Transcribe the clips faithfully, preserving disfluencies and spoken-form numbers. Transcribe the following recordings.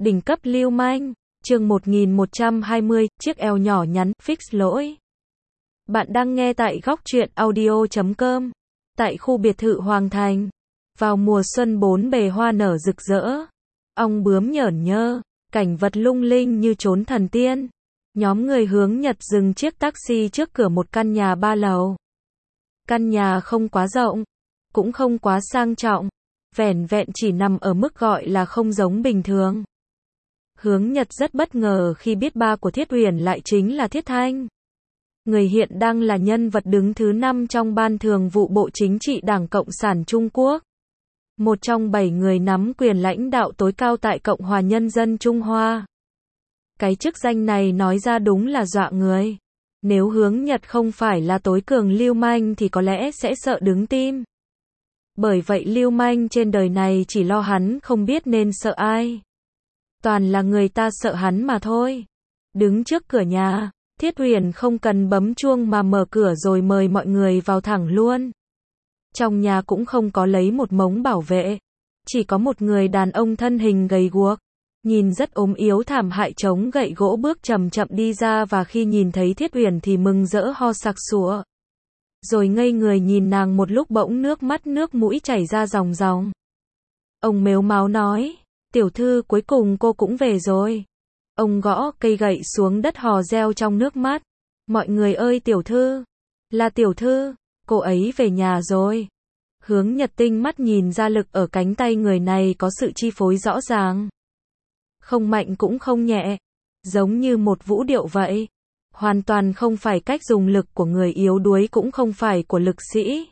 Đỉnh cấp lưu manh, chương một nghìn một trăm hai mươi, chiếc eo nhỏ nhắn, fix lỗi. Bạn đang nghe tại góc truyện audio chấm com. Tại khu biệt thự Hoàng Thành. Vào mùa xuân bốn bề hoa nở rực rỡ. Ong bướm nhởn nhơ, cảnh vật lung linh như chốn thần tiên. Nhóm người hướng Nhật dừng chiếc taxi trước cửa một căn nhà ba lầu. Căn nhà không quá rộng, cũng không quá sang trọng, vẻn vẹn chỉ nằm ở mức gọi là không giống bình thường. Hướng Nhật rất bất ngờ khi biết ba của Thiết Uyển lại chính là Thiết Thanh. Người hiện đang là nhân vật đứng thứ năm trong Ban Thường vụ Bộ Chính trị Đảng Cộng sản Trung Quốc. Một trong bảy người nắm quyền lãnh đạo tối cao tại Cộng hòa Nhân dân Trung Hoa. Cái chức danh này nói ra đúng là dọa người. Nếu Hướng Nhật không phải là tối cường lưu manh thì có lẽ sẽ sợ đứng tim. Bởi vậy lưu manh trên đời này chỉ lo hắn không biết nên sợ ai. Toàn là người ta sợ hắn mà thôi. Đứng trước cửa nhà, Thiết Uyển không cần bấm chuông mà mở cửa rồi mời mọi người vào thẳng luôn. Trong nhà cũng không có lấy một mống bảo vệ. Chỉ có một người đàn ông thân hình gầy guộc, nhìn rất ốm yếu thảm hại chống gậy gỗ bước chậm chậm đi ra, và khi nhìn thấy Thiết Uyển thì mừng rỡ ho sặc sụa. Rồi ngây người nhìn nàng một lúc, bỗng nước mắt nước mũi chảy ra ròng ròng. Ông mếu máo nói, tiểu thư cuối cùng cô cũng về rồi. Ông gõ cây gậy xuống đất hò reo trong nước mắt. Mọi người ơi, tiểu thư, là tiểu thư, cô ấy về nhà rồi. Hướng Nhật tinh mắt nhìn ra lực ở cánh tay người này có sự chi phối rõ ràng. Không mạnh cũng không nhẹ, giống như một vũ điệu vậy. Hoàn toàn không phải cách dùng lực của người yếu đuối, cũng không phải của lực sĩ.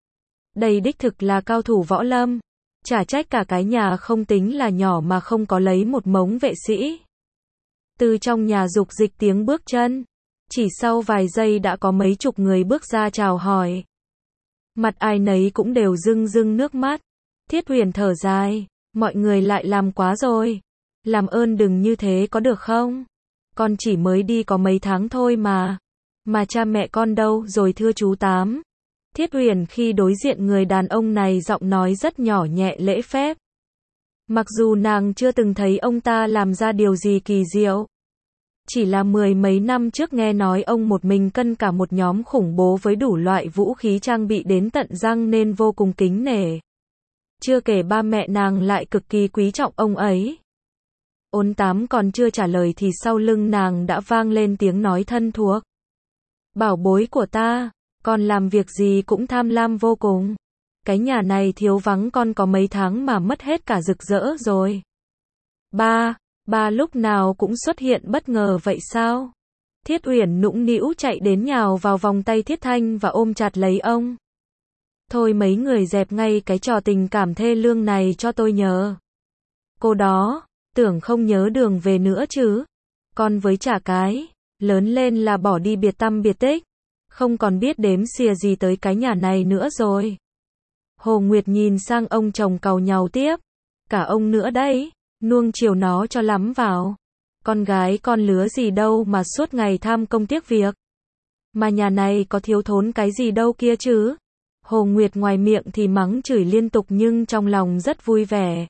Đây đích thực là cao thủ võ lâm. Chả trách cả cái nhà không tính là nhỏ mà không có lấy một mống vệ sĩ. Từ trong nhà rục dịch tiếng bước chân. Chỉ sau vài giây đã có mấy chục người bước ra chào hỏi. Mặt ai nấy cũng đều rưng rưng nước mắt. Thiết Uyển thở dài, mọi người lại làm quá rồi. Làm ơn đừng như thế có được không? Con chỉ mới đi có mấy tháng thôi mà. Mà cha mẹ con đâu rồi thưa chú Tám? Thiết Uyển khi đối diện người đàn ông này giọng nói rất nhỏ nhẹ lễ phép. Mặc dù nàng chưa từng thấy ông ta làm ra điều gì kỳ diệu. Chỉ là mười mấy năm trước nghe nói ông một mình cân cả một nhóm khủng bố với đủ loại vũ khí trang bị đến tận răng nên vô cùng kính nể. Chưa kể ba mẹ nàng lại cực kỳ quý trọng ông ấy. Ôn Tám còn chưa trả lời thì sau lưng nàng đã vang lên tiếng nói thân thuộc. Bảo bối của ta, con làm việc gì cũng tham lam vô cùng. Cái nhà này thiếu vắng con có mấy tháng mà mất hết cả rực rỡ rồi. Ba, ba lúc nào cũng xuất hiện bất ngờ vậy sao? Thiết Uyển nũng nĩu chạy đến nhào vào vòng tay Thiết Thanh và ôm chặt lấy ông. Thôi mấy người dẹp ngay cái trò tình cảm thê lương này cho tôi nhờ. Cô đó, tưởng không nhớ đường về nữa chứ. Con với chả cái, lớn lên là bỏ đi biệt tăm biệt tích. Không còn biết đếm xìa gì tới cái nhà này nữa rồi. Hồ Nguyệt nhìn sang ông chồng càu nhàu tiếp. Cả ông nữa đấy, nuông chiều nó cho lắm vào. Con gái con lứa gì đâu mà suốt ngày tham công tiếc việc. Mà nhà này có thiếu thốn cái gì đâu kia chứ. Hồ Nguyệt ngoài miệng thì mắng chửi liên tục nhưng trong lòng rất vui vẻ.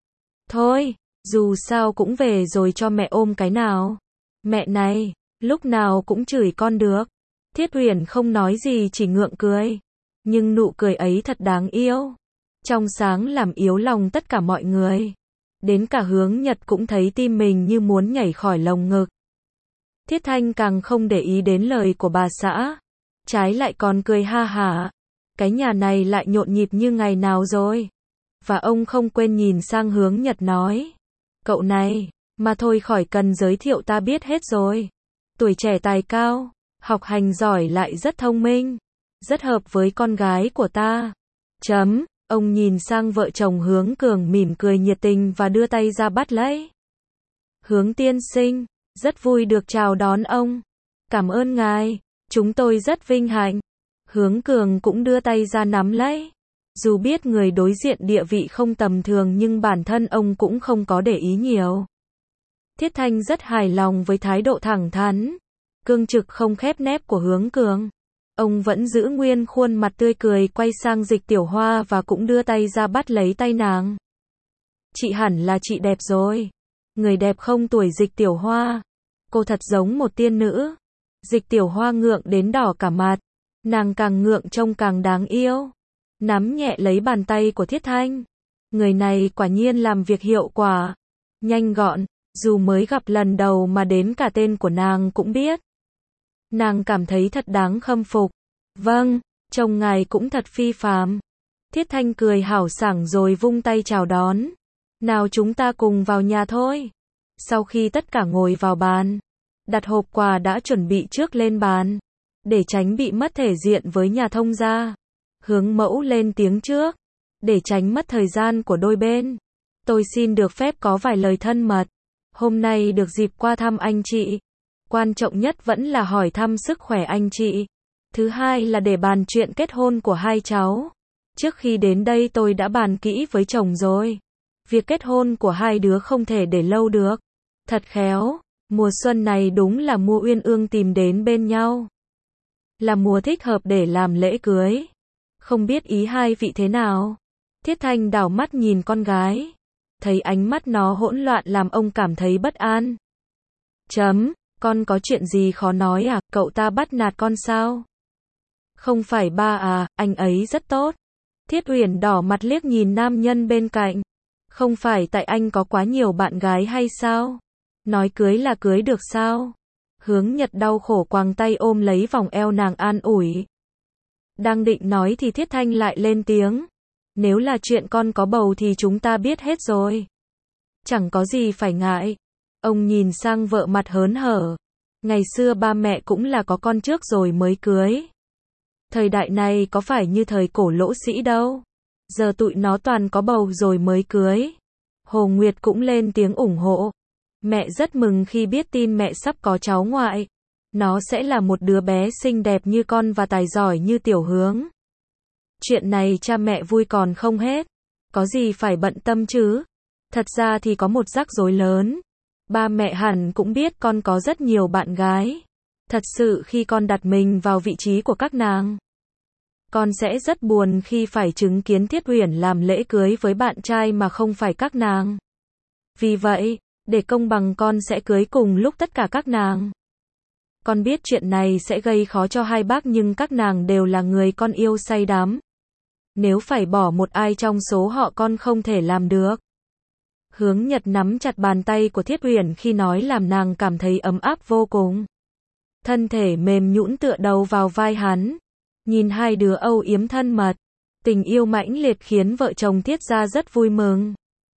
Thôi, dù sao cũng về rồi, cho mẹ ôm cái nào. Mẹ này, lúc nào cũng chửi con được. Thiết Uyển không nói gì, chỉ ngượng cười. Nhưng nụ cười ấy thật đáng yêu. Trong sáng làm yếu lòng tất cả mọi người. Đến cả Hướng Nhật cũng thấy tim mình như muốn nhảy khỏi lồng ngực. Thiết Thanh càng không để ý đến lời của bà xã. Trái lại còn cười ha hả. Cái nhà này lại nhộn nhịp như ngày nào rồi. Và ông không quên nhìn sang Hướng Nhật nói. Cậu này, mà thôi khỏi cần giới thiệu, ta biết hết rồi. Tuổi trẻ tài cao, học hành giỏi lại rất thông minh. Rất hợp với con gái của ta. Chấm, ông nhìn sang vợ chồng Hướng Cường mỉm cười nhiệt tình và đưa tay ra bắt lấy. Hướng tiên sinh, rất vui được chào đón ông. Cảm ơn ngài, chúng tôi rất vinh hạnh. Hướng Cường cũng đưa tay ra nắm lấy. Dù biết người đối diện địa vị không tầm thường nhưng bản thân ông cũng không có để ý nhiều. Thiết Thanh rất hài lòng với thái độ thẳng thắn, cương trực không khép nép của Hướng Cường. Ông vẫn giữ nguyên khuôn mặt tươi cười, quay sang Dịch Tiểu Hoa và cũng đưa tay ra bắt lấy tay nàng. Chị hẳn là chị đẹp rồi. Người đẹp không tuổi Dịch Tiểu Hoa. Cô thật giống một tiên nữ. Dịch Tiểu Hoa ngượng đến đỏ cả mặt. Nàng càng ngượng trông càng đáng yêu. Nắm nhẹ lấy bàn tay của Thiết Thanh. Người này quả nhiên làm việc hiệu quả. Nhanh gọn, dù mới gặp lần đầu mà đến cả tên của nàng cũng biết. Nàng cảm thấy thật đáng khâm phục. Vâng, chồng ngài cũng thật phi phàm. Thiết Thanh cười hảo sảng rồi vung tay chào đón. Nào chúng ta cùng vào nhà thôi. Sau khi tất cả ngồi vào bàn, đặt hộp quà đã chuẩn bị trước lên bàn. Để tránh bị mất thể diện với nhà thông gia. Hướng mẫu lên tiếng trước. Để tránh mất thời gian của đôi bên. Tôi xin được phép có vài lời thân mật. Hôm nay được dịp qua thăm anh chị. Quan trọng nhất vẫn là hỏi thăm sức khỏe anh chị. Thứ hai là để bàn chuyện kết hôn của hai cháu. Trước khi đến đây tôi đã bàn kỹ với chồng rồi. Việc kết hôn của hai đứa không thể để lâu được. Thật khéo, mùa xuân này đúng là mùa uyên ương tìm đến bên nhau. Là mùa thích hợp để làm lễ cưới. Không biết ý hai vị thế nào? Thiết Thanh đảo mắt nhìn con gái. Thấy ánh mắt nó hỗn loạn làm ông cảm thấy bất an. Chấm, con có chuyện gì khó nói à, cậu ta bắt nạt con sao? Không phải ba à, anh ấy rất tốt. Thiết Uyển đỏ mặt liếc nhìn nam nhân bên cạnh. Không phải tại anh có quá nhiều bạn gái hay sao? Nói cưới là cưới được sao? Hướng Nhật đau khổ quàng tay ôm lấy vòng eo nàng an ủi. Đang định nói thì Thiết Thanh lại lên tiếng. Nếu là chuyện con có bầu thì chúng ta biết hết rồi. Chẳng có gì phải ngại. Ông nhìn sang vợ mặt hớn hở. Ngày xưa ba mẹ cũng là có con trước rồi mới cưới. Thời đại này có phải như thời cổ lỗ sĩ đâu. Giờ tụi nó toàn có bầu rồi mới cưới. Hồ Nguyệt cũng lên tiếng ủng hộ. Mẹ rất mừng khi biết tin mẹ sắp có cháu ngoại. Nó sẽ là một đứa bé xinh đẹp như con và tài giỏi như Tiểu Hướng. Chuyện này cha mẹ vui còn không hết. Có gì phải bận tâm chứ? Thật ra thì có một rắc rối lớn. Ba mẹ hẳn cũng biết con có rất nhiều bạn gái. Thật sự khi con đặt mình vào vị trí của các nàng, con sẽ rất buồn khi phải chứng kiến Thiết Uyển làm lễ cưới với bạn trai mà không phải các nàng. Vì vậy, để công bằng con sẽ cưới cùng lúc tất cả các nàng. Con biết chuyện này sẽ gây khó cho hai bác nhưng các nàng đều là người con yêu say đắm. Nếu phải bỏ một ai trong số họ con không thể làm được. Hướng Nhật nắm chặt bàn tay của Thiết Uyển khi nói làm nàng cảm thấy ấm áp vô cùng. Thân thể mềm nhũn tựa đầu vào vai hắn. Nhìn hai đứa âu yếm thân mật. Tình yêu mãnh liệt khiến vợ chồng Thiết gia rất vui mừng.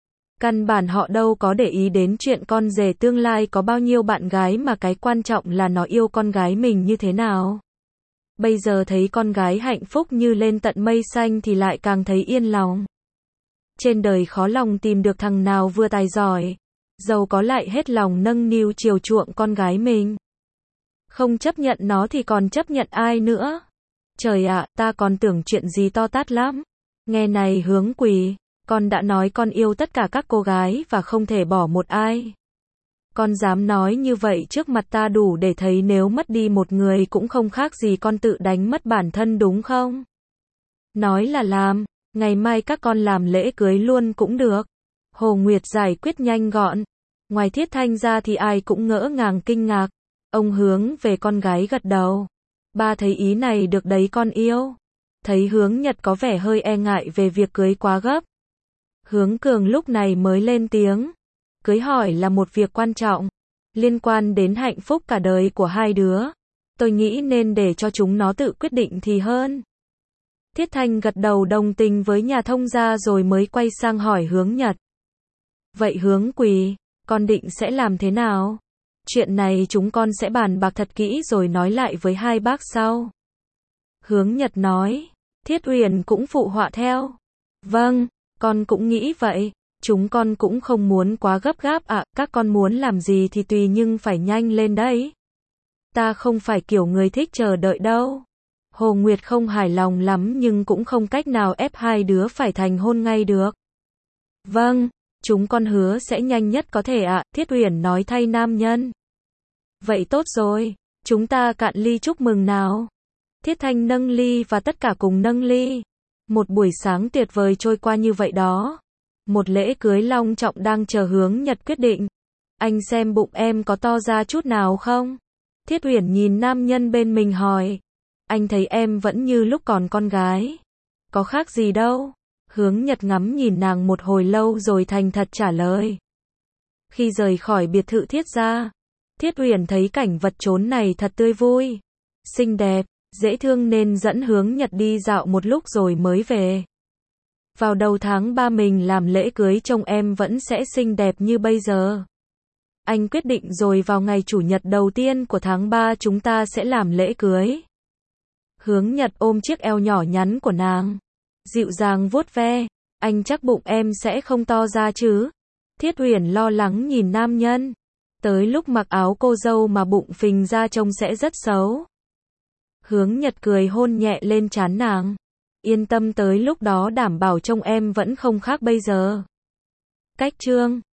Căn bản họ đâu có để ý đến chuyện con rể tương lai có bao nhiêu bạn gái mà cái quan trọng là nó yêu con gái mình như thế nào. Bây giờ thấy con gái hạnh phúc như lên tận mây xanh thì lại càng thấy yên lòng. Trên đời khó lòng tìm được thằng nào vừa tài giỏi, giàu có lại hết lòng nâng niu chiều chuộng con gái mình. Không chấp nhận nó thì còn chấp nhận ai nữa. Trời ạ, ta còn tưởng chuyện gì to tát lắm. Nghe này Hướng Quỳ, con đã nói con yêu tất cả các cô gái và không thể bỏ một ai. Con dám nói như vậy trước mặt ta đủ để thấy nếu mất đi một người cũng không khác gì con tự đánh mất bản thân đúng không? Nói là làm, ngày mai các con làm lễ cưới luôn cũng được. Hồ Nguyệt giải quyết nhanh gọn. Ngoài Thiết Thanh ra thì ai cũng ngỡ ngàng kinh ngạc. Ông hướng về con gái gật đầu. Ba thấy ý này được đấy con yêu. Thấy Hướng Nhật có vẻ hơi e ngại về việc cưới quá gấp. Hướng Cường lúc này mới lên tiếng. Cưới hỏi là một việc quan trọng, liên quan đến hạnh phúc cả đời của hai đứa. Tôi nghĩ nên để cho chúng nó tự quyết định thì hơn. Thiết Thanh gật đầu đồng tình với nhà thông gia rồi mới quay sang hỏi Hướng Nhật. Vậy Hướng Quỳ, con định sẽ làm thế nào? Chuyện này chúng con sẽ bàn bạc thật kỹ rồi nói lại với hai bác sau. Hướng Nhật nói. Thiết Uyển cũng phụ họa theo. Vâng, con cũng nghĩ vậy. Chúng con cũng không muốn quá gấp gáp ạ, à, các con muốn làm gì thì tùy nhưng phải nhanh lên đấy. Ta không phải kiểu người thích chờ đợi đâu. Hồ Nguyệt không hài lòng lắm nhưng cũng không cách nào ép hai đứa phải thành hôn ngay được. Vâng, chúng con hứa sẽ nhanh nhất có thể ạ, à, Thiết Uyển nói thay nam nhân. Vậy tốt rồi, chúng ta cạn ly chúc mừng nào. Thiết Thanh nâng ly và tất cả cùng nâng ly. Một buổi sáng tuyệt vời trôi qua như vậy đó. Một lễ cưới long trọng đang chờ Hướng Nhật quyết định. Anh xem bụng em có to ra chút nào không? Thiết Uyển nhìn nam nhân bên mình hỏi. Anh thấy em vẫn như lúc còn con gái. Có khác gì đâu. Hướng Nhật ngắm nhìn nàng một hồi lâu rồi thành thật trả lời. Khi rời khỏi biệt thự Thiết gia, Thiết Uyển thấy cảnh vật chốn này thật tươi vui, xinh đẹp, dễ thương nên dẫn Hướng Nhật đi dạo một lúc rồi mới về. Vào đầu tháng ba mình làm lễ cưới trông em vẫn sẽ xinh đẹp như bây giờ. Anh quyết định rồi vào ngày chủ nhật đầu tiên của tháng ba chúng ta sẽ làm lễ cưới. Hướng Nhật ôm chiếc eo nhỏ nhắn của nàng, dịu dàng vuốt ve. Anh chắc bụng em sẽ không to ra chứ? Thiết Uyển lo lắng nhìn nam nhân. Tới lúc mặc áo cô dâu mà bụng phình ra trông sẽ rất xấu. Hướng Nhật cười hôn nhẹ lên trán nàng. Yên tâm, tới lúc đó đảm bảo trông em vẫn không khác bây giờ. Cách chương